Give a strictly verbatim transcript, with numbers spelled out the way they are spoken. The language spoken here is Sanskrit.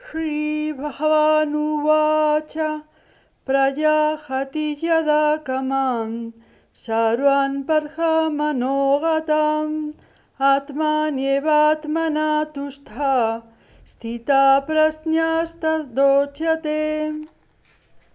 श्रीभगवानुवाच प्रजाहति यदा कामान् सर्वान् बर्हमनोगतान् आत्मन्येवात्मना तुष्टा स्थिता प्रज्ञस्तदोच्यते।